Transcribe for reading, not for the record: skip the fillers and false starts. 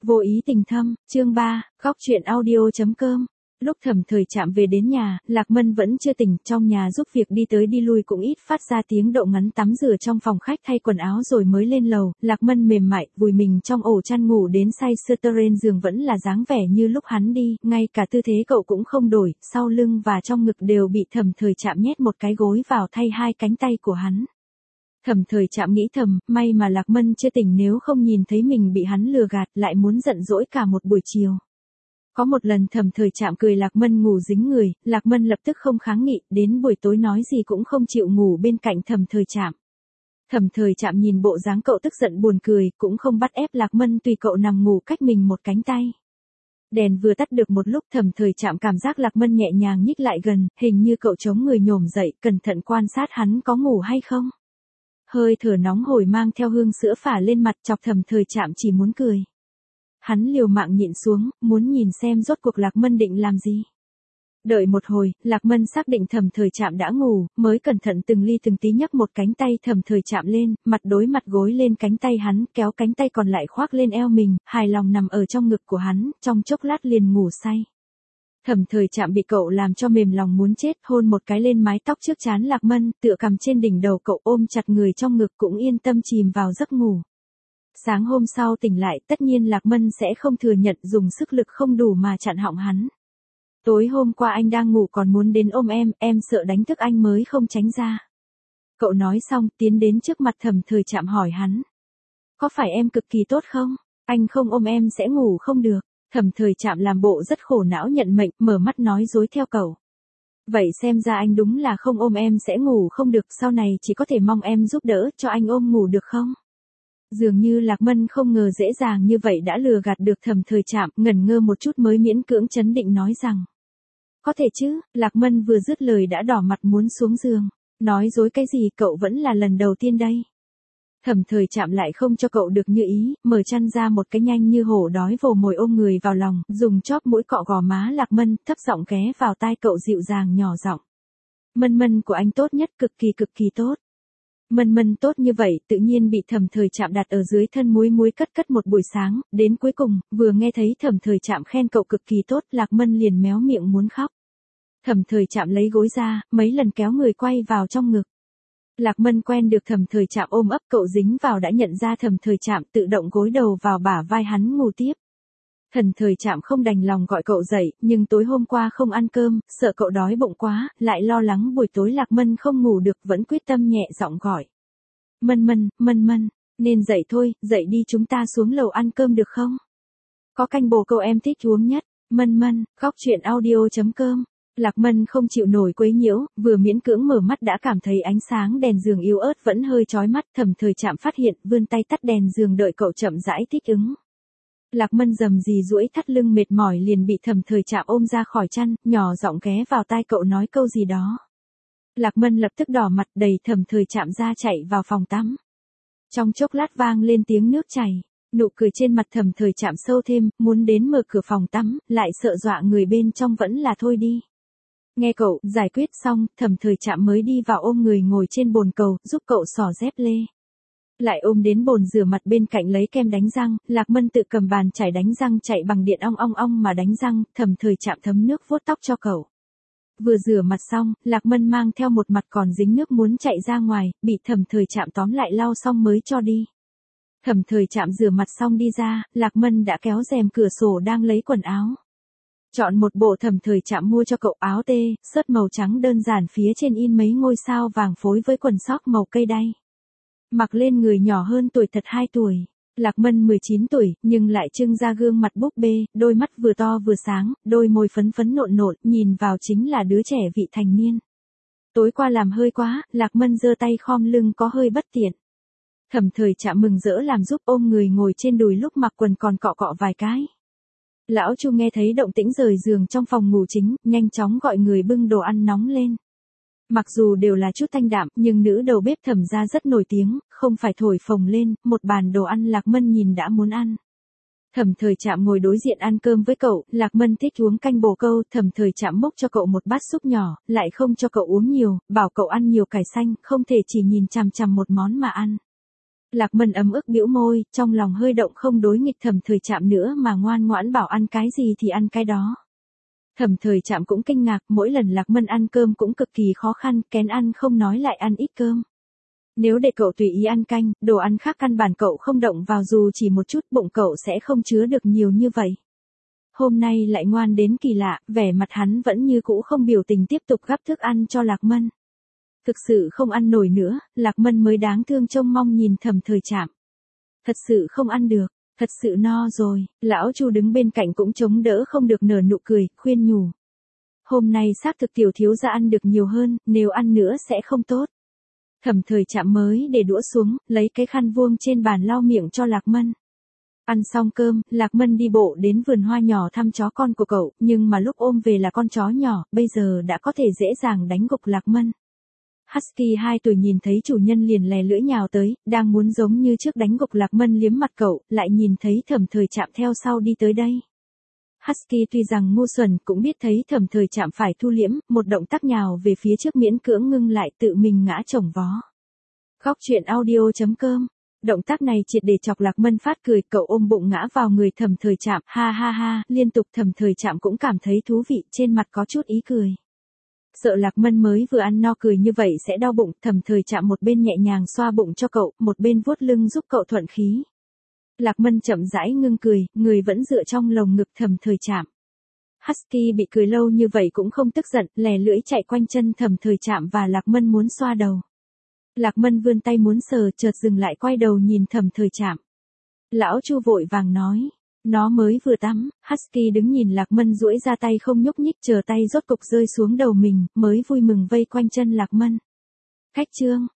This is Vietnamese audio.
Vô ý tình thâm, chương 3, góc truyện audio.com. Lúc Thẩm Thời Trạm về đến nhà, Lạc Mân vẫn chưa tỉnh, trong nhà giúp việc đi tới đi lui cũng ít phát ra tiếng động, ngắn tắm rửa trong phòng khách thay quần áo rồi mới lên lầu. Lạc Mân mềm mại, vùi mình trong ổ chăn ngủ đến say sưa, trên giường vẫn là dáng vẻ như lúc hắn đi, ngay cả tư thế cậu cũng không đổi, sau lưng và trong ngực đều bị Thẩm Thời Trạm nhét một cái gối vào thay hai cánh tay của hắn. Thẩm Thời Trạm nghĩ thầm, may mà Lạc Mân chưa tỉnh, nếu không nhìn thấy mình bị hắn lừa gạt lại muốn giận dỗi cả một buổi chiều. Có một lần Thẩm Thời Trạm cười Lạc Mân ngủ dính người, Lạc Mân lập tức không kháng nghị, đến buổi tối nói gì cũng không chịu ngủ bên cạnh Thẩm Thời Trạm. Thẩm Thời Trạm nhìn bộ dáng cậu tức giận buồn cười, cũng không bắt ép Lạc Mân tùy cậu nằm ngủ cách mình một cánh tay. Đèn vừa tắt được một lúc, Thẩm Thời Trạm cảm giác Lạc Mân nhẹ nhàng nhích lại gần, hình như cậu chống người nhổm dậy, cẩn thận quan sát hắn có ngủ hay không. Hơi thở nóng hổi mang theo hương sữa phả lên mặt, chọc Thẩm Thời Trạm chỉ muốn cười. Hắn liều mạng nhịn xuống, muốn nhìn xem rốt cuộc Lạc Mân định làm gì. Đợi một hồi, Lạc Mân xác định Thẩm Thời Trạm đã ngủ, mới cẩn thận từng ly từng tí nhấc một cánh tay Thẩm Thời Trạm lên, mặt đối mặt gối lên cánh tay hắn, kéo cánh tay còn lại khoác lên eo mình, hài lòng nằm ở trong ngực của hắn, trong chốc lát liền ngủ say. Thẩm Thời Trạm bị cậu làm cho mềm lòng muốn chết, hôn một cái lên mái tóc trước trán Lạc Mân, tựa cằm trên đỉnh đầu cậu, ôm chặt người trong ngực cũng yên tâm chìm vào giấc ngủ. Sáng hôm sau tỉnh lại, tất nhiên Lạc Mân sẽ không thừa nhận dùng sức lực không đủ mà chặn họng hắn. Tối hôm qua anh đang ngủ còn muốn đến ôm em sợ đánh thức anh mới không tránh ra. Cậu nói xong, tiến đến trước mặt Thẩm Thời Trạm hỏi hắn. Có phải em cực kỳ tốt không? Anh không ôm em sẽ ngủ không được. Thẩm Thời Trạm làm bộ rất khổ não nhận mệnh, mở mắt nói dối theo cậu. Vậy xem ra anh đúng là không ôm em sẽ ngủ không được, sau này chỉ có thể mong em giúp đỡ cho anh ôm ngủ được không? Dường như Lạc Mân không ngờ dễ dàng như vậy đã lừa gạt được Thẩm Thời Trạm, ngẩn ngơ một chút mới miễn cưỡng trấn định nói rằng. Có thể chứ, Lạc Mân vừa dứt lời đã đỏ mặt muốn xuống giường. Nói dối cái gì, cậu vẫn là lần đầu tiên đây. Thẩm Thời Trạm lại không cho cậu được như ý, mở chăn ra một cái nhanh như hổ đói vồ mồi ôm người vào lòng, dùng chóp mũi cọ gò má Lạc Mân, thấp giọng ghé vào tai cậu dịu dàng nhỏ giọng. Mân Mân của anh tốt nhất, cực kỳ tốt. Mân Mân tốt như vậy, tự nhiên bị Thẩm Thời Trạm đặt ở dưới thân muối cất một buổi sáng, đến cuối cùng, vừa nghe thấy Thẩm Thời Trạm khen cậu cực kỳ tốt, Lạc Mân liền méo miệng muốn khóc. Thẩm Thời Trạm lấy gối ra, mấy lần kéo người quay vào trong ngực. Lạc Mân quen được Thẩm Thời Trạm ôm ấp, cậu dính vào đã nhận ra Thẩm Thời Trạm, tự động gối đầu vào bả vai hắn ngủ tiếp. Thẩm Thời Trạm không đành lòng gọi cậu dậy, nhưng tối hôm qua không ăn cơm, sợ cậu đói bụng quá, lại lo lắng buổi tối Lạc Mân không ngủ được, vẫn quyết tâm nhẹ giọng gọi. Mân Mân, nên dậy thôi, dậy đi, chúng ta xuống lầu ăn cơm được không? Có canh bồ câu em thích uống nhất. Mân, góc truyện audio.com. Lạc Mân không chịu nổi quấy nhiễu, vừa miễn cưỡng mở mắt đã cảm thấy ánh sáng đèn giường yếu ớt vẫn hơi chói mắt. Thẩm Thời Trạm phát hiện, vươn tay tắt đèn giường đợi cậu chậm rãi thích ứng. Lạc Mân rầm rì duỗi thắt lưng mệt mỏi liền bị Thẩm Thời Trạm ôm ra khỏi chăn, nhỏ giọng ghé vào tai cậu nói câu gì đó. Lạc Mân lập tức đỏ mặt, đẩy Thẩm Thời Trạm ra chạy vào phòng tắm. Trong chốc lát vang lên tiếng nước chảy, nụ cười trên mặt Thẩm Thời Trạm sâu thêm, muốn đến mở cửa phòng tắm, lại sợ dọa người bên trong vẫn là thôi đi. Nghe cậu giải quyết xong, Thẩm Thời Trạm mới đi vào ôm người ngồi trên bồn cầu, giúp cậu xỏ dép lê. Lại ôm đến bồn rửa mặt bên cạnh lấy kem đánh răng, Lạc Mân tự cầm bàn chải đánh răng chạy bằng điện ong mà đánh răng, Thẩm Thời Trạm thấm nước vuốt tóc cho cậu. Vừa rửa mặt xong, Lạc Mân mang theo một mặt còn dính nước muốn chạy ra ngoài, bị Thẩm Thời Trạm tóm lại lau xong mới cho đi. Thẩm Thời Trạm rửa mặt xong đi ra, Lạc Mân đã kéo rèm cửa sổ đang lấy quần áo. Chọn một bộ Thẩm Thời Trạm mua cho cậu áo tê, sớt màu trắng đơn giản, phía trên in mấy ngôi sao vàng phối với quần sóc màu cây đay. Mặc lên người nhỏ hơn tuổi thật 2 tuổi. Lạc Mân 19 tuổi, nhưng lại trưng ra gương mặt búp bê, đôi mắt vừa to vừa sáng, đôi môi phấn nộn, nhìn vào chính là đứa trẻ vị thành niên. Tối qua làm hơi quá, Lạc Mân giơ tay khom lưng có hơi bất tiện. Thẩm Thời Trạm mừng rỡ làm giúp, ôm người ngồi trên đùi, lúc mặc quần còn cọ vài cái. Lão Chu nghe thấy động tĩnh rời giường trong phòng ngủ chính, nhanh chóng gọi người bưng đồ ăn nóng lên. Mặc dù đều là chút thanh đạm, nhưng nữ đầu bếp Thẩm gia rất nổi tiếng, không phải thổi phồng lên, một bàn đồ ăn Lạc Mân nhìn đã muốn ăn. Thẩm Thời Trạm ngồi đối diện ăn cơm với cậu, Lạc Mân thích uống canh bồ câu, Thẩm Thời Trạm múc cho cậu một bát súp nhỏ, lại không cho cậu uống nhiều, bảo cậu ăn nhiều cải xanh, không thể chỉ nhìn chằm chằm một món mà ăn. Lạc Mân ấm ức bĩu môi, trong lòng hơi động không đối nghịch Thẩm Thời Trạm nữa mà ngoan ngoãn bảo ăn cái gì thì ăn cái đó. Thẩm Thời Trạm cũng kinh ngạc, mỗi lần Lạc Mân ăn cơm cũng cực kỳ khó khăn, kén ăn không nói lại ăn ít cơm. Nếu để cậu tùy ý ăn canh, đồ ăn khác căn bản cậu không động vào dù chỉ một chút, bụng cậu sẽ không chứa được nhiều như vậy. Hôm nay lại ngoan đến kỳ lạ, vẻ mặt hắn vẫn như cũ không biểu tình tiếp tục gắp thức ăn cho Lạc Mân. Thực sự không ăn nổi nữa, Lạc Mân mới đáng thương trông mong nhìn Thẩm Thời Trạm. Thật sự không ăn được, thật sự no rồi, lão Chu đứng bên cạnh cũng chống đỡ không được nở nụ cười, khuyên nhủ. Hôm nay xác thực tiểu thiếu gia ăn được nhiều hơn, nếu ăn nữa sẽ không tốt. Thẩm Thời Trạm mới để đũa xuống, lấy cái khăn vuông trên bàn lau miệng cho Lạc Mân. Ăn xong cơm, Lạc Mân đi bộ đến vườn hoa nhỏ thăm chó con của cậu, nhưng mà lúc ôm về là con chó nhỏ, bây giờ đã có thể dễ dàng đánh gục Lạc Mân. Husky 2 tuổi nhìn thấy chủ nhân liền lè lưỡi nhào tới, đang muốn giống như trước đánh gục Lạc Mân liếm mặt cậu, lại nhìn thấy Thẩm Thời Trạm theo sau đi tới đây. Husky tuy rằng ngu xuẩn cũng biết thấy Thẩm Thời Trạm phải thu liễm, một động tác nhào về phía trước miễn cưỡng ngưng lại tự mình ngã chồng vó. Góc truyện audio.com. Động tác này triệt để chọc Lạc Mân phát cười, cậu ôm bụng ngã vào người Thẩm Thời Trạm, ha ha ha, liên tục. Thẩm Thời Trạm cũng cảm thấy thú vị, trên mặt có chút ý cười. Sợ Lạc Mân mới vừa ăn no cười như vậy sẽ đau bụng, Thẩm Thời Trạm một bên nhẹ nhàng xoa bụng cho cậu, một bên vuốt lưng giúp cậu thuận khí. Lạc Mân chậm rãi ngưng cười, người vẫn dựa trong lồng ngực Thẩm Thời Trạm. Husky bị cười lâu như vậy cũng không tức giận, lè lưỡi chạy quanh chân Thẩm Thời Trạm và Lạc Mân muốn xoa đầu. Lạc Mân vươn tay muốn sờ, chợt dừng lại quay đầu nhìn Thẩm Thời Trạm. Lão Chu vội vàng nói, nó mới vừa tắm. Husky đứng nhìn Lạc Mân duỗi ra tay không nhúc nhích, chờ tay rốt cục rơi xuống đầu mình, mới vui mừng vây quanh chân Lạc Mân. Khách trương,